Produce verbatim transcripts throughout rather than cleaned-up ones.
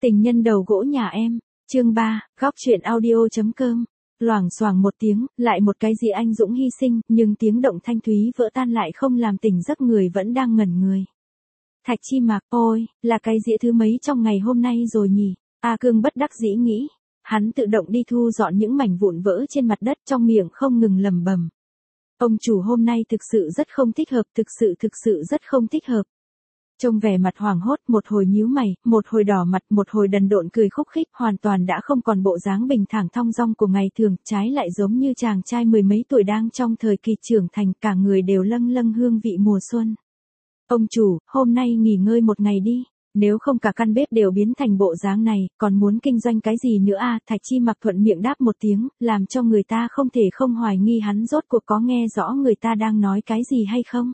Tình nhân đầu gỗ nhà em, chương ba, góc truyện audio.com. Loảng xoảng một tiếng, lại một cái gì anh dũng hy sinh, nhưng tiếng động thanh thúy vỡ tan lại không làm tỉnh giấc người vẫn đang ngẩn người. Thạch Chi Mạc, ôi, là cái dĩa thứ mấy trong ngày hôm nay rồi nhỉ? A Cương bất đắc dĩ nghĩ. Hắn tự động đi thu dọn những mảnh vụn vỡ trên mặt đất, trong miệng không ngừng lẩm bẩm. Ông chủ hôm nay thực sự rất không thích hợp, thực sự thực sự rất không thích hợp. Trông vẻ mặt hoảng hốt, một hồi nhíu mày, một hồi đỏ mặt, một hồi đần độn cười khúc khích, hoàn toàn đã không còn bộ dáng bình thản thong dong của ngày thường, trái lại giống như chàng trai mười mấy tuổi đang trong thời kỳ trưởng thành, cả người đều lâng lâng hương vị mùa xuân. Ông chủ, hôm nay nghỉ ngơi một ngày đi, nếu không cả căn bếp đều biến thành bộ dáng này, còn muốn kinh doanh cái gì nữa à? Thạch Chi Mặc thuận miệng đáp một tiếng, làm cho người ta không thể không hoài nghi hắn rốt cuộc có nghe rõ người ta đang nói cái gì hay không.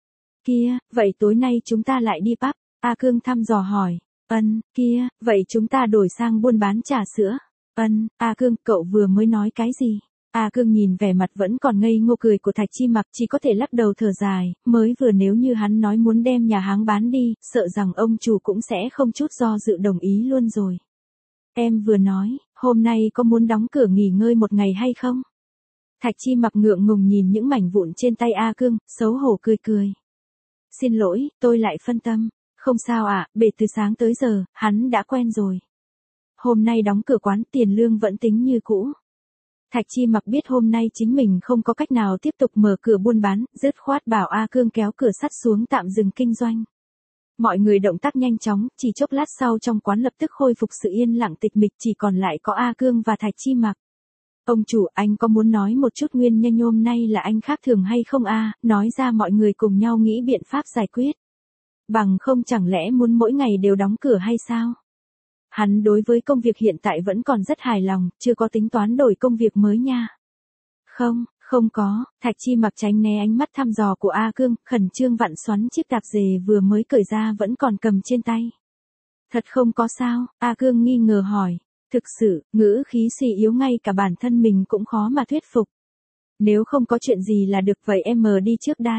Kia, vậy tối nay chúng ta lại đi pub? A Cương thăm dò hỏi. Ân, kia, vậy chúng ta đổi sang buôn bán trà sữa. Ân, A Cương, cậu vừa mới nói cái gì? A Cương nhìn vẻ mặt vẫn còn ngây ngô cười của Thạch Chi Mặc, chỉ có thể lắc đầu thở dài, mới vừa nếu như hắn nói muốn đem nhà háng bán đi, sợ rằng ông chủ cũng sẽ không chút do dự đồng ý luôn rồi. Em vừa nói, hôm nay có muốn đóng cửa nghỉ ngơi một ngày hay không? Thạch Chi Mặc ngượng ngùng nhìn những mảnh vụn trên tay A Cương, xấu hổ cười cười. Xin lỗi, tôi lại phân tâm. Không sao ạ, à, bể từ sáng tới giờ, hắn đã quen rồi. Hôm nay đóng cửa quán, tiền lương vẫn tính như cũ. Thạch Chi Mặc biết hôm nay chính mình không có cách nào tiếp tục mở cửa buôn bán, dứt khoát bảo A Cương kéo cửa sắt xuống tạm dừng kinh doanh. Mọi người động tác nhanh chóng, chỉ chốc lát sau trong quán lập tức khôi phục sự yên lặng tịch mịch, chỉ còn lại có A Cương và Thạch Chi Mặc. Ông chủ, anh có muốn nói một chút nguyên nhân hôm nay là anh khác thường hay không a? À, nói ra mọi người cùng nhau nghĩ biện pháp giải quyết. Bằng không chẳng lẽ muốn mỗi ngày đều đóng cửa hay sao? Hắn đối với công việc hiện tại vẫn còn rất hài lòng, chưa có tính toán đổi công việc mới nha. Không, không có. Thạch Chi Mặc tránh né ánh mắt thăm dò của A Cương, khẩn trương vặn xoắn chiếc tạp dề vừa mới cởi ra vẫn còn cầm trên tay. Thật không có sao? A Cương nghi ngờ hỏi. Thực sự, ngữ khí suy yếu ngay cả bản thân mình cũng khó mà thuyết phục. Nếu không có chuyện gì là được vậy em mờ đi trước đạt.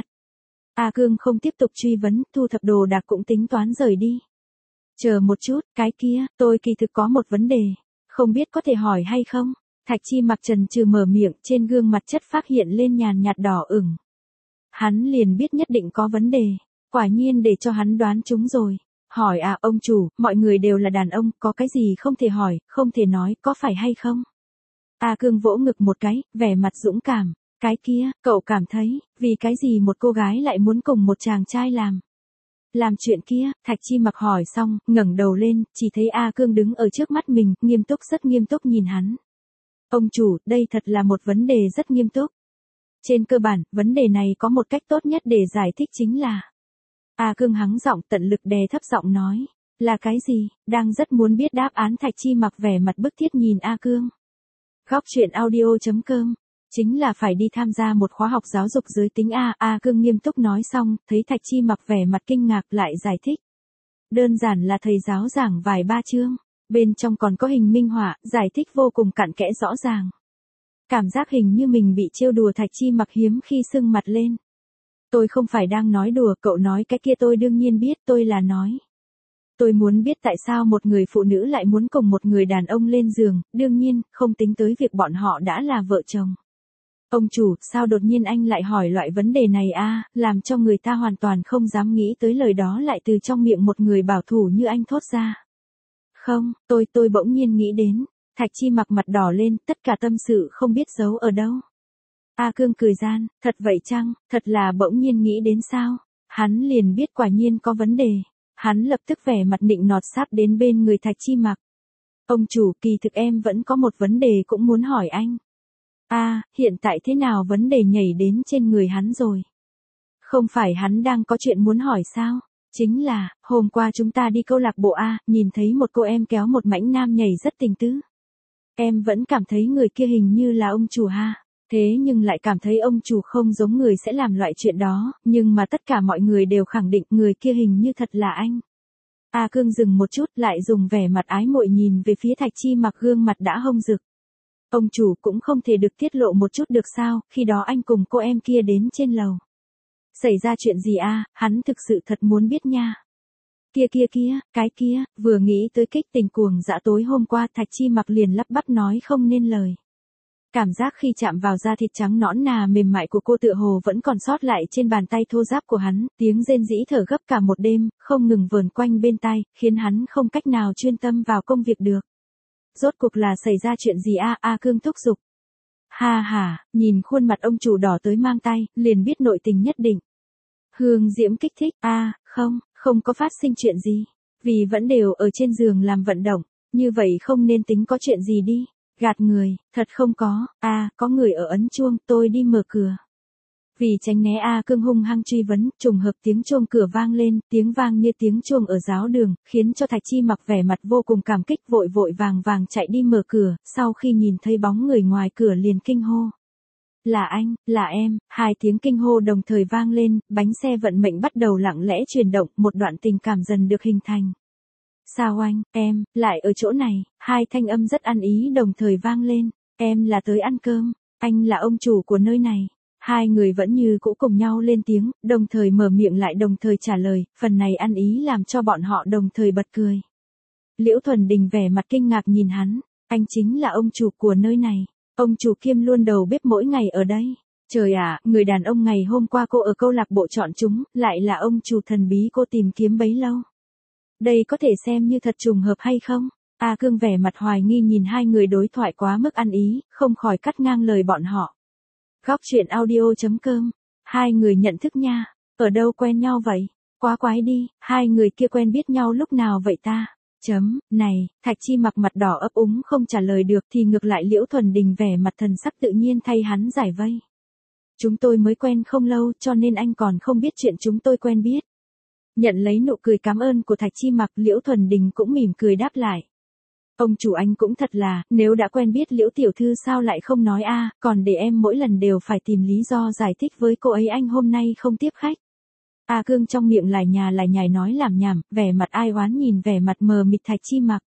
A Cương không tiếp tục truy vấn, thu thập đồ đạc cũng tính toán rời đi. Chờ một chút, cái kia, tôi kỳ thực có một vấn đề. Không biết có thể hỏi hay không? Thạch Chi Mặc chần chừ mở miệng, trên gương mặt chất phác hiện lên nhàn nhạt đỏ ửng. Hắn liền biết nhất định có vấn đề. Quả nhiên để cho hắn đoán trúng rồi. Hỏi à ông chủ, mọi người đều là đàn ông, có cái gì không thể hỏi, không thể nói, có phải hay không? A Cương vỗ ngực một cái, vẻ mặt dũng cảm. Cái kia, cậu cảm thấy, vì cái gì một cô gái lại muốn cùng một chàng trai làm? Làm chuyện kia, Thạch Chi Mặc hỏi xong, ngẩng đầu lên, chỉ thấy A Cương đứng ở trước mắt mình, nghiêm túc rất nghiêm túc nhìn hắn. Ông chủ, đây thật là một vấn đề rất nghiêm túc. Trên cơ bản, vấn đề này có một cách tốt nhất để giải thích chính là... A Cương hắng giọng tận lực đè thấp giọng nói. Là cái gì? Đang rất muốn biết đáp án. Thạch Chi Mặc vẻ mặt bức thiết nhìn A Cương. Góc truyện audio.com. Chính là phải đi tham gia một khóa học giáo dục giới tính A. A Cương nghiêm túc nói xong, thấy Thạch Chi Mặc vẻ mặt kinh ngạc lại giải thích. Đơn giản là thầy giáo giảng vài ba chương. Bên trong còn có hình minh họa, giải thích vô cùng cặn kẽ rõ ràng. Cảm giác hình như mình bị trêu đùa. Thạch Chi Mặc hiếm khi sưng mặt lên. Tôi không phải đang nói đùa, cậu nói cái kia tôi đương nhiên biết, tôi là nói. Tôi muốn biết tại sao một người phụ nữ lại muốn cùng một người đàn ông lên giường, đương nhiên, không tính tới việc bọn họ đã là vợ chồng. Ông chủ, sao đột nhiên anh lại hỏi loại vấn đề này a? À, làm cho người ta hoàn toàn không dám nghĩ tới lời đó lại từ trong miệng một người bảo thủ như anh thốt ra. Không, tôi, tôi bỗng nhiên nghĩ đến. Thạch Chi Mặc mặt đỏ lên, tất cả tâm sự không biết giấu ở đâu. A Cương cười gian, thật vậy chăng, thật là bỗng nhiên nghĩ đến sao? Hắn liền biết quả nhiên có vấn đề. Hắn lập tức vẻ mặt nịnh nọt sáp đến bên người Thạch Chi Mặc. Ông chủ, kỳ thực em vẫn có một vấn đề cũng muốn hỏi anh. A, à, hiện tại thế nào vấn đề nhảy đến trên người hắn rồi? Không phải hắn đang có chuyện muốn hỏi sao? Chính là, hôm qua chúng ta đi câu lạc bộ A, nhìn thấy một cô em kéo một mãnh nam nhảy rất tình tứ. Em vẫn cảm thấy người kia hình như là ông chủ ha. Thế nhưng lại cảm thấy ông chủ không giống người sẽ làm loại chuyện đó, nhưng mà tất cả mọi người đều khẳng định người kia hình như thật là anh. A Cương dừng một chút lại dùng vẻ mặt ái muội nhìn về phía Thạch Chi Mặc gương mặt đã hông rực. Ông chủ cũng không thể được tiết lộ một chút được sao, khi đó anh cùng cô em kia đến trên lầu. Xảy ra chuyện gì a? À, hắn thực sự thật muốn biết nha. Kia kia kia, cái kia, vừa nghĩ tới kích tình cuồng dã tối hôm qua Thạch Chi Mặc liền lắp bắp nói không nên lời. Cảm giác khi chạm vào da thịt trắng nõn nà mềm mại của cô tựa hồ vẫn còn sót lại trên bàn tay thô ráp của hắn, tiếng rên rỉ thở gấp cả một đêm, không ngừng vờn quanh bên tai, khiến hắn không cách nào chuyên tâm vào công việc được. Rốt cuộc là xảy ra chuyện gì a? A Cương thúc giục. Ha ha, nhìn khuôn mặt ông chủ đỏ tới mang tay, liền biết nội tình nhất định. Hương diễm kích thích, a, à, không, không có phát sinh chuyện gì, vì vẫn đều ở trên giường làm vận động, như vậy không nên tính có chuyện gì đi. Gạt người, thật không có, a, à, có người ở ấn chuông, tôi đi mở cửa. Vì tránh né A Cương hung hăng truy vấn, trùng hợp tiếng chuông cửa vang lên, tiếng vang như tiếng chuông ở giáo đường, khiến cho Thạch Chi Mặc vẻ mặt vô cùng cảm kích vội vội vàng vàng chạy đi mở cửa, sau khi nhìn thấy bóng người ngoài cửa liền kinh hô. Là anh, là em, hai tiếng kinh hô đồng thời vang lên, bánh xe vận mệnh bắt đầu lặng lẽ chuyển động, một đoạn tình cảm dần được hình thành. Sao anh, em, lại ở chỗ này, hai thanh âm rất ăn ý đồng thời vang lên, em là tới ăn cơm, anh là ông chủ của nơi này. Hai người vẫn như cũ cùng nhau lên tiếng, đồng thời mở miệng lại đồng thời trả lời, phần này ăn ý làm cho bọn họ đồng thời bật cười. Liễu Thuần Đình vẻ mặt kinh ngạc nhìn hắn, anh chính là ông chủ của nơi này, ông chủ kiêm luôn đầu bếp mỗi ngày ở đây. Trời ạ, người đàn ông ngày hôm qua cô ở câu lạc bộ chọn chúng, lại là ông chủ thần bí cô tìm kiếm bấy lâu. Đây có thể xem như thật trùng hợp hay không? A Cương vẻ mặt hoài nghi nhìn hai người đối thoại quá mức ăn ý, không khỏi cắt ngang lời bọn họ. Góc truyện audio.com, hai người nhận thức nha, ở đâu quen nhau vậy? Quá quái đi, hai người kia quen biết nhau lúc nào vậy ta? Chấm, này, Thạch Chi Mặc mặt đỏ ấp úng không trả lời được thì ngược lại Liễu Thuần Đình vẻ mặt thần sắc tự nhiên thay hắn giải vây. Chúng tôi mới quen không lâu cho nên anh còn không biết chuyện chúng tôi quen biết. Nhận lấy nụ cười cảm ơn của Thạch Chi Mặc, Liễu Thuần Đình cũng mỉm cười đáp lại. Ông chủ anh cũng thật là, nếu đã quen biết Liễu tiểu thư sao lại không nói a, còn để em mỗi lần đều phải tìm lý do giải thích với cô ấy anh hôm nay không tiếp khách. A Cương trong miệng lải nhà lải nhải nói làm nhảm, vẻ mặt ai oán nhìn vẻ mặt mờ mịt Thạch Chi Mặc.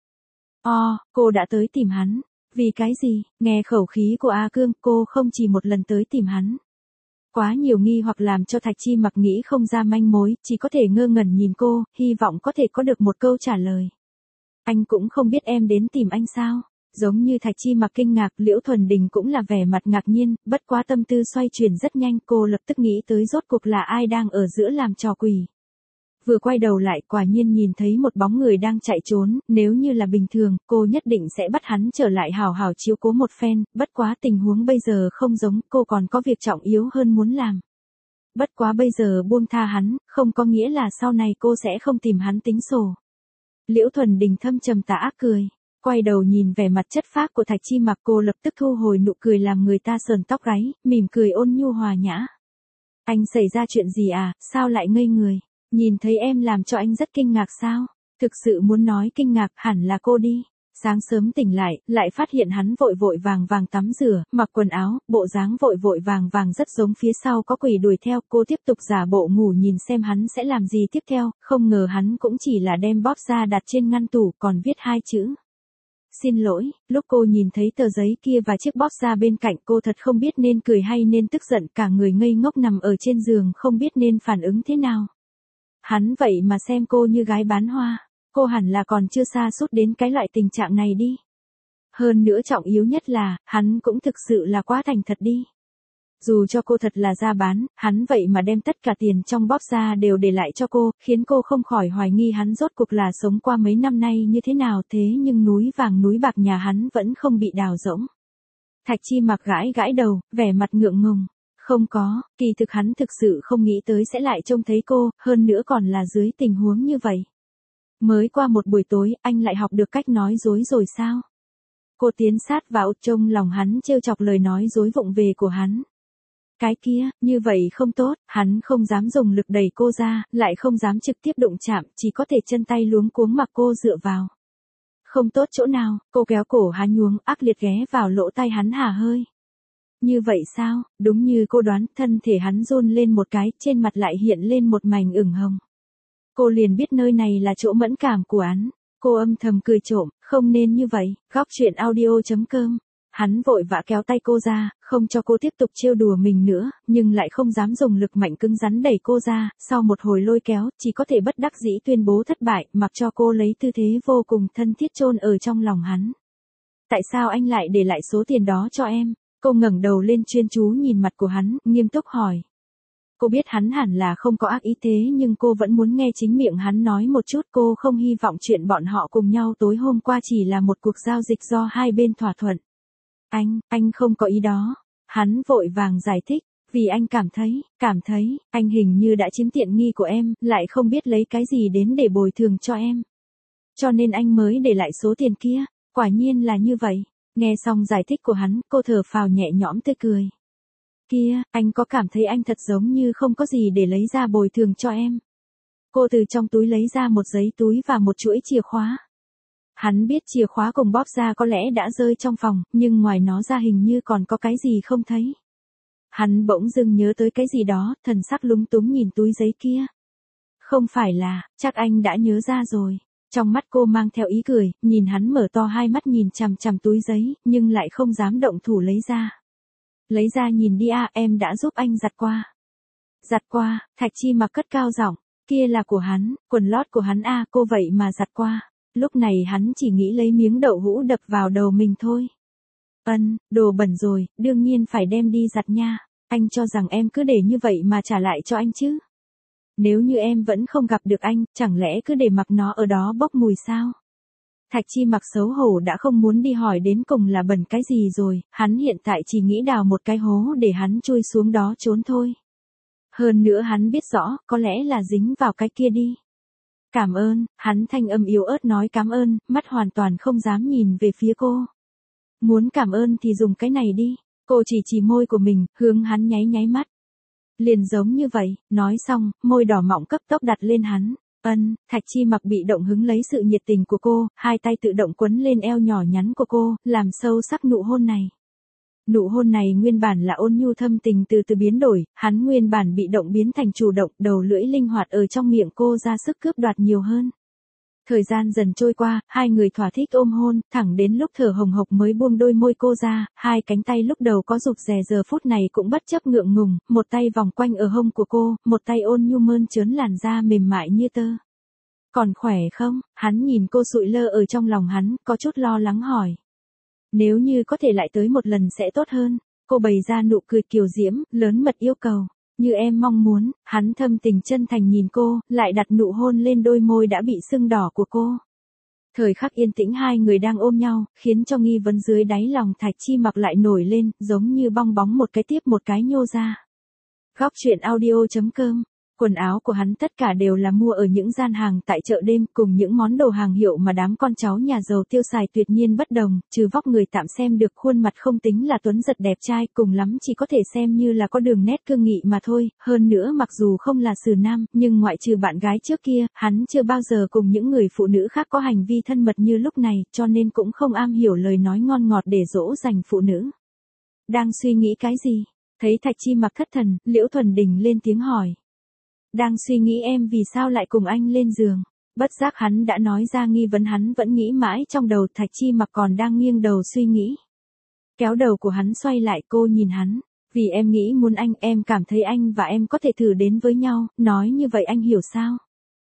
O, cô đã tới tìm hắn, vì cái gì? Nghe khẩu khí của A Cương, cô không chỉ một lần tới tìm hắn. Quá nhiều nghi hoặc làm cho Thạch Chi Mặc nghĩ không ra manh mối, chỉ có thể ngơ ngẩn nhìn cô, hy vọng có thể có được một câu trả lời. Anh cũng không biết em đến tìm anh sao? Giống như Thạch Chi Mặc kinh ngạc, Liễu Thuần Đình cũng là vẻ mặt ngạc nhiên, bất quá tâm tư xoay chuyển rất nhanh, cô lập tức nghĩ tới rốt cuộc là ai đang ở giữa làm trò quỷ. Vừa quay đầu lại quả nhiên nhìn thấy một bóng người đang chạy trốn, nếu như là bình thường, cô nhất định sẽ bắt hắn trở lại hào hào chiếu cố một phen, bất quá tình huống bây giờ không giống, cô còn có việc trọng yếu hơn muốn làm. Bất quá bây giờ buông tha hắn, không có nghĩa là sau này cô sẽ không tìm hắn tính sổ. Liễu Thuần Đình thâm trầm tà ác cười, quay đầu nhìn vẻ mặt chất phác của Thạch Chi Mặc, cô lập tức thu hồi nụ cười làm người ta sờn tóc gáy, mỉm cười ôn nhu hòa nhã. Anh xảy ra chuyện gì à, sao lại ngây người? Nhìn thấy em làm cho anh rất kinh ngạc sao? Thực sự muốn nói kinh ngạc hẳn là cô đi. Sáng sớm tỉnh lại, lại phát hiện hắn vội vội vàng vàng tắm rửa, mặc quần áo, bộ dáng vội vội vàng vàng rất giống phía sau có quỷ đuổi theo, cô tiếp tục giả bộ ngủ nhìn xem hắn sẽ làm gì tiếp theo, không ngờ hắn cũng chỉ là đem bóp ra đặt trên ngăn tủ còn viết hai chữ. Xin lỗi, lúc cô nhìn thấy tờ giấy kia và chiếc bóp ra bên cạnh cô thật không biết nên cười hay nên tức giận, cả người ngây ngốc nằm ở trên giường không biết nên phản ứng thế nào. Hắn vậy mà xem cô như gái bán hoa. Cô hẳn là còn chưa xa suốt đến cái loại tình trạng này đi. Hơn nữa trọng yếu nhất là, hắn cũng thực sự là quá thành thật đi. Dù cho cô thật là ra bán, hắn vậy mà đem tất cả tiền trong bóp ra đều để lại cho cô, khiến cô không khỏi hoài nghi hắn rốt cuộc là sống qua mấy năm nay như thế nào, thế nhưng núi vàng núi bạc nhà hắn vẫn không bị đào rỗng. Thạch Chi Mặc gãi gãi đầu, vẻ mặt ngượng ngùng. Không có, kỳ thực hắn thực sự không nghĩ tới sẽ lại trông thấy cô, hơn nữa còn là dưới tình huống như vậy. Mới qua một buổi tối, anh lại học được cách nói dối rồi sao? Cô tiến sát vào trong lòng hắn trêu chọc lời nói dối vụng về của hắn. Cái kia, như vậy không tốt, hắn không dám dùng lực đẩy cô ra, lại không dám trực tiếp đụng chạm, chỉ có thể chân tay luống cuống mặc cô dựa vào. Không tốt chỗ nào, cô kéo cổ hắn nhuống ác liệt ghé vào lỗ tai hắn hả hơi. Như vậy sao, đúng như cô đoán, thân thể hắn run lên một cái, trên mặt lại hiện lên một mảnh ửng hồng. Cô liền biết nơi này là chỗ mẫn cảm của hắn. Cô âm thầm cười trộm, không nên như vậy. Góc truyện audio chấm com Hắn vội vã kéo tay cô ra, không cho cô tiếp tục trêu đùa mình nữa, nhưng lại không dám dùng lực mạnh cứng rắn đẩy cô ra, sau một hồi lôi kéo, chỉ có thể bất đắc dĩ tuyên bố thất bại, mặc cho cô lấy tư thế vô cùng thân thiết chôn ở trong lòng hắn. Tại sao anh lại để lại số tiền đó cho em? Cô ngẩng đầu lên chuyên chú nhìn mặt của hắn, nghiêm túc hỏi. Cô biết hắn hẳn là không có ác ý thế nhưng cô vẫn muốn nghe chính miệng hắn nói một chút. Cô không hy vọng chuyện bọn họ cùng nhau tối hôm qua chỉ là một cuộc giao dịch do hai bên thỏa thuận. Anh, anh không có ý đó. Hắn vội vàng giải thích, vì anh cảm thấy, cảm thấy, anh hình như đã chiếm tiện nghi của em, lại không biết lấy cái gì đến để bồi thường cho em. Cho nên anh mới để lại số tiền kia, quả nhiên là như vậy. Nghe xong giải thích của hắn, cô thở phào nhẹ nhõm tươi cười. Kia, anh có cảm thấy anh thật giống như không có gì để lấy ra bồi thường cho em. Cô từ trong túi lấy ra một giấy túi và một chuỗi chìa khóa. Hắn biết chìa khóa cùng bóp ra có lẽ đã rơi trong phòng, nhưng ngoài nó ra hình như còn có cái gì không thấy. Hắn bỗng dưng nhớ tới cái gì đó, thần sắc lúng túng nhìn túi giấy kia. Không phải là, chắc anh đã nhớ ra rồi. Trong mắt cô mang theo ý cười, nhìn hắn mở to hai mắt nhìn chằm chằm túi giấy, nhưng lại không dám động thủ lấy ra. Lấy ra nhìn đi a, em đã giúp anh giặt qua. Giặt qua, Thạch Chi Mặc cất cao giọng, kia là của hắn, quần lót của hắn a, cô vậy mà giặt qua. Lúc này hắn chỉ nghĩ lấy miếng đậu hũ đập vào đầu mình thôi. Ân, đồ bẩn rồi, đương nhiên phải đem đi giặt nha. Anh cho rằng em cứ để như vậy mà trả lại cho anh chứ. Nếu như em vẫn không gặp được anh, chẳng lẽ cứ để mặc nó ở đó bốc mùi sao? Thạch Chi Mặc xấu hổ đã không muốn đi hỏi đến cùng là bẩn cái gì rồi, hắn hiện tại chỉ nghĩ đào một cái hố để hắn chui xuống đó trốn thôi. Hơn nữa hắn biết rõ, có lẽ là dính vào cái kia đi. Cảm ơn, hắn thanh âm yếu ớt nói cảm ơn, mắt hoàn toàn không dám nhìn về phía cô. Muốn cảm ơn thì dùng cái này đi, cô chỉ chỉ môi của mình, hướng hắn nháy nháy mắt. Liền giống như vậy, nói xong, môi đỏ mọng cấp tốc đặt lên hắn. Ân, Thạch Chi Mặc bị động hứng lấy sự nhiệt tình của cô, hai tay tự động quấn lên eo nhỏ nhắn của cô, làm sâu sắc nụ hôn này. Nụ hôn này nguyên bản là ôn nhu thâm tình từ từ biến đổi, hắn nguyên bản bị động biến thành chủ động, đầu lưỡi linh hoạt ở trong miệng cô ra sức cướp đoạt nhiều hơn. Thời gian dần trôi qua, hai người thỏa thích ôm hôn, thẳng đến lúc thở hồng hộc mới buông đôi môi cô ra, hai cánh tay lúc đầu có rụt rè giờ phút này cũng bất chấp ngượng ngùng, một tay vòng quanh ở hông của cô, một tay ôn nhu mơn trớn làn da mềm mại như tơ. Còn khỏe không? Hắn nhìn cô sụi lơ ở trong lòng hắn, có chút lo lắng hỏi. Nếu như có thể lại tới một lần sẽ tốt hơn. Cô bày ra nụ cười kiều diễm, lớn mật yêu cầu. Như em mong muốn, hắn thâm tình chân thành nhìn cô, lại đặt nụ hôn lên đôi môi đã bị sưng đỏ của cô. Thời khắc yên tĩnh hai người đang ôm nhau, khiến cho nghi vấn dưới đáy lòng Thạch Chi Mặc lại nổi lên, giống như bong bóng một cái tiếp một cái nhô ra. Góc truyện audio chấm com. Quần áo của hắn tất cả đều là mua ở những gian hàng tại chợ đêm, cùng những món đồ hàng hiệu mà đám con cháu nhà giàu tiêu xài tuyệt nhiên bất đồng, trừ vóc người tạm xem được khuôn mặt không tính là tuấn giật đẹp trai, cùng lắm chỉ có thể xem như là có đường nét cương nghị mà thôi, hơn nữa mặc dù không là xử nam, nhưng ngoại trừ bạn gái trước kia, hắn chưa bao giờ cùng những người phụ nữ khác có hành vi thân mật như lúc này, cho nên cũng không am hiểu lời nói ngon ngọt để dỗ dành phụ nữ. Đang suy nghĩ cái gì? Thấy Thạch Chi Mặc thất thần, Liễu Thuần Đình lên tiếng hỏi. Đang suy nghĩ em vì sao lại cùng anh lên giường. Bất giác hắn đã nói ra nghi vấn hắn vẫn nghĩ mãi trong đầu. Thạch Chi Mặc còn đang nghiêng đầu suy nghĩ. Kéo đầu của hắn xoay lại, cô nhìn hắn. Vì em nghĩ muốn anh, em cảm thấy anh và em có thể thử đến với nhau, nói như vậy anh hiểu sao?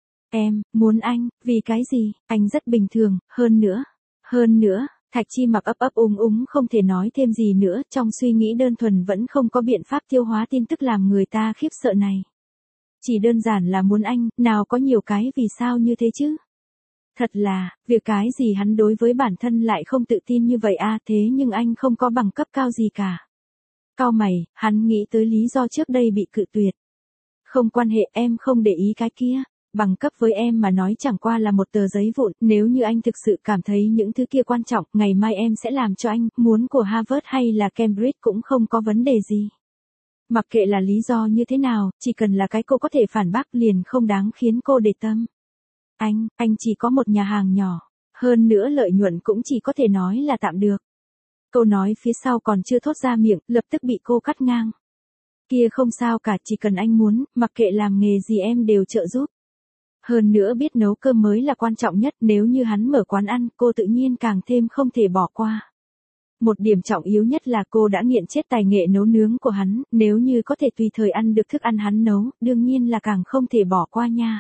Em, muốn anh, vì cái gì? Anh rất bình thường, hơn nữa. Hơn nữa, Thạch Chi Mặc ấp ấp úng úng không thể nói thêm gì nữa, trong suy nghĩ đơn thuần vẫn không có biện pháp tiêu hóa tin tức làm người ta khiếp sợ này. Chỉ đơn giản là muốn anh, nào có nhiều cái vì sao như thế chứ? Thật là, việc cái gì hắn đối với bản thân lại không tự tin như vậy a, thế nhưng anh không có bằng cấp cao gì cả. Cau mày, hắn nghĩ tới lý do trước đây bị cự tuyệt. Không quan hệ, em không để ý cái kia. Bằng cấp với em mà nói chẳng qua là một tờ giấy vụn, nếu như anh thực sự cảm thấy những thứ kia quan trọng, ngày mai em sẽ làm cho anh, muốn của Harvard hay là Cambridge cũng không có vấn đề gì. Mặc kệ là lý do như thế nào, chỉ cần là cái cô có thể phản bác liền không đáng khiến cô để tâm. Anh, anh chỉ có một nhà hàng nhỏ, hơn nữa lợi nhuận cũng chỉ có thể nói là tạm được. Câu nói phía sau còn chưa thốt ra miệng, lập tức bị cô cắt ngang. Kia không sao cả, chỉ cần anh muốn, mặc kệ làm nghề gì em đều trợ giúp. Hơn nữa biết nấu cơm mới là quan trọng nhất, nếu như hắn mở quán ăn, cô tự nhiên càng thêm không thể bỏ qua. Một điểm trọng yếu nhất là cô đã nghiện chết tài nghệ nấu nướng của hắn, nếu như có thể tùy thời ăn được thức ăn hắn nấu, đương nhiên là càng không thể bỏ qua nha.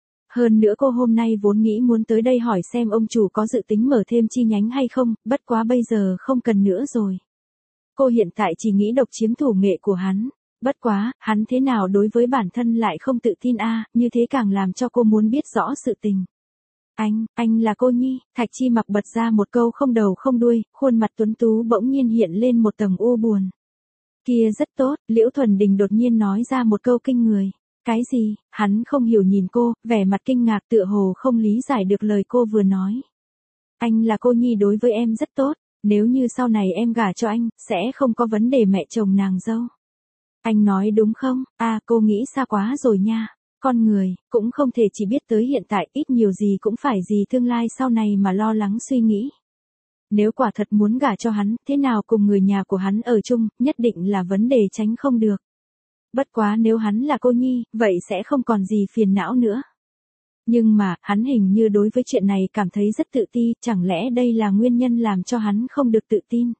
Hơn nữa cô hôm nay vốn nghĩ muốn tới đây hỏi xem ông chủ có dự tính mở thêm chi nhánh hay không, bất quá bây giờ không cần nữa rồi. Cô hiện tại chỉ nghĩ độc chiếm thủ nghệ của hắn. Bất quá, hắn thế nào đối với bản thân lại không tự tin a, như thế càng làm cho cô muốn biết rõ sự tình. Anh, anh là cô Nhi, Thạch Chi Mặc bật ra một câu không đầu không đuôi, khuôn mặt tuấn tú bỗng nhiên hiện lên một tầng u buồn. Kia rất tốt, Liễu Thuần Đình đột nhiên nói ra một câu kinh người. Cái gì? Hắn không hiểu nhìn cô, vẻ mặt kinh ngạc tựa hồ không lý giải được lời cô vừa nói. Anh là cô Nhi đối với em rất tốt, nếu như sau này em gả cho anh, sẽ không có vấn đề mẹ chồng nàng dâu. Anh nói đúng không? À, cô nghĩ xa quá rồi nha. Con người, cũng không thể chỉ biết tới hiện tại, ít nhiều gì cũng phải gì tương lai sau này mà lo lắng suy nghĩ. Nếu quả thật muốn gả cho hắn, thế nào cùng người nhà của hắn ở chung, nhất định là vấn đề tránh không được. Bất quá nếu hắn là cô Nhi, vậy sẽ không còn gì phiền não nữa. Nhưng mà, hắn hình như đối với chuyện này cảm thấy rất tự ti, chẳng lẽ đây là nguyên nhân làm cho hắn không được tự tin?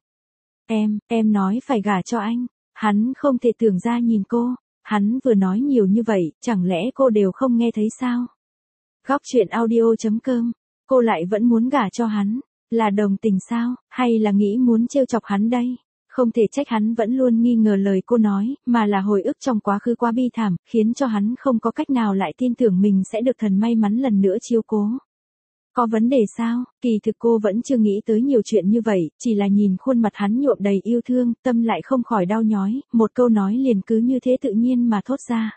Em, em nói phải gả cho anh. Hắn không thể tưởng ra nhìn cô, hắn vừa nói nhiều như vậy, chẳng lẽ cô đều không nghe thấy sao? Góc chuyện audio chấm com, cô lại vẫn muốn gả cho hắn, là đồng tình sao, hay là nghĩ muốn trêu chọc hắn đây? Không thể trách hắn vẫn luôn nghi ngờ lời cô nói, mà là hồi ức trong quá khứ quá bi thảm, khiến cho hắn không có cách nào lại tin tưởng mình sẽ được thần may mắn lần nữa chiếu cố. Có vấn đề sao? Kỳ thực cô vẫn chưa nghĩ tới nhiều chuyện như vậy, chỉ là nhìn khuôn mặt hắn nhuộm đầy yêu thương, tâm lại không khỏi đau nhói, một câu nói liền cứ như thế tự nhiên mà thốt ra.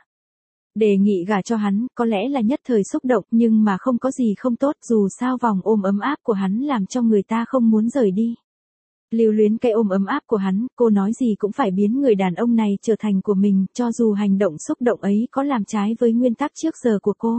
Đề nghị gả cho hắn, có lẽ là nhất thời xúc động nhưng mà không có gì không tốt, dù sao vòng ôm ấm áp của hắn làm cho người ta không muốn rời đi. Lưu luyến cái ôm ấm áp của hắn, cô nói gì cũng phải biến người đàn ông này trở thành của mình, cho dù hành động xúc động ấy có làm trái với nguyên tắc trước giờ của cô.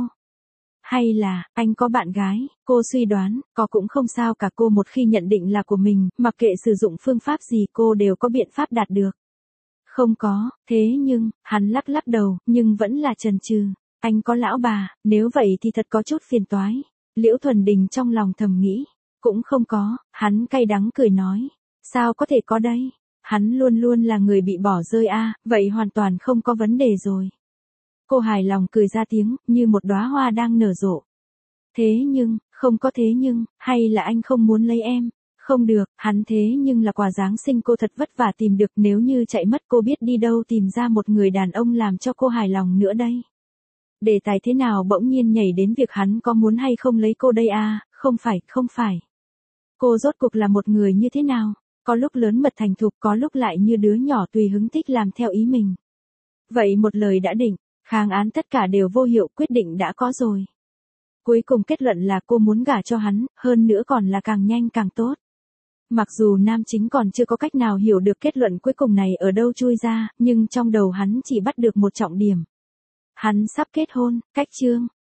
Hay là, anh có bạn gái, cô suy đoán, có cũng không sao cả, cô một khi nhận định là của mình, mặc kệ sử dụng phương pháp gì cô đều có biện pháp đạt được. Không có, thế nhưng, hắn lắc lắc đầu, nhưng vẫn là chần chừ. Anh có lão bà, nếu vậy thì thật có chút phiền toái. Liễu Thuần Đình trong lòng thầm nghĩ, cũng không có, hắn cay đắng cười nói. Sao có thể có đây? Hắn luôn luôn là người bị bỏ rơi a, vậy hoàn toàn không có vấn đề rồi. Cô hài lòng cười ra tiếng, như một đóa hoa đang nở rộ. Thế nhưng, không có thế nhưng, hay là anh không muốn lấy em? Không được, hắn thế nhưng là quà Giáng sinh cô thật vất vả tìm được, nếu như chạy mất cô biết đi đâu tìm ra một người đàn ông làm cho cô hài lòng nữa đây. Đề tài thế nào bỗng nhiên nhảy đến việc hắn có muốn hay không lấy cô đây à, không phải, không phải. Cô rốt cuộc là một người như thế nào? Có lúc lớn mật thành thục, có lúc lại như đứa nhỏ tùy hứng thích làm theo ý mình. Vậy một lời đã định, kháng án tất cả đều vô hiệu, quyết định đã có rồi. Cuối cùng kết luận là cô muốn gả cho hắn, hơn nữa còn là càng nhanh càng tốt. Mặc dù nam chính còn chưa có cách nào hiểu được kết luận cuối cùng này ở đâu chui ra, nhưng trong đầu hắn chỉ bắt được một trọng điểm. Hắn sắp kết hôn, cách chương.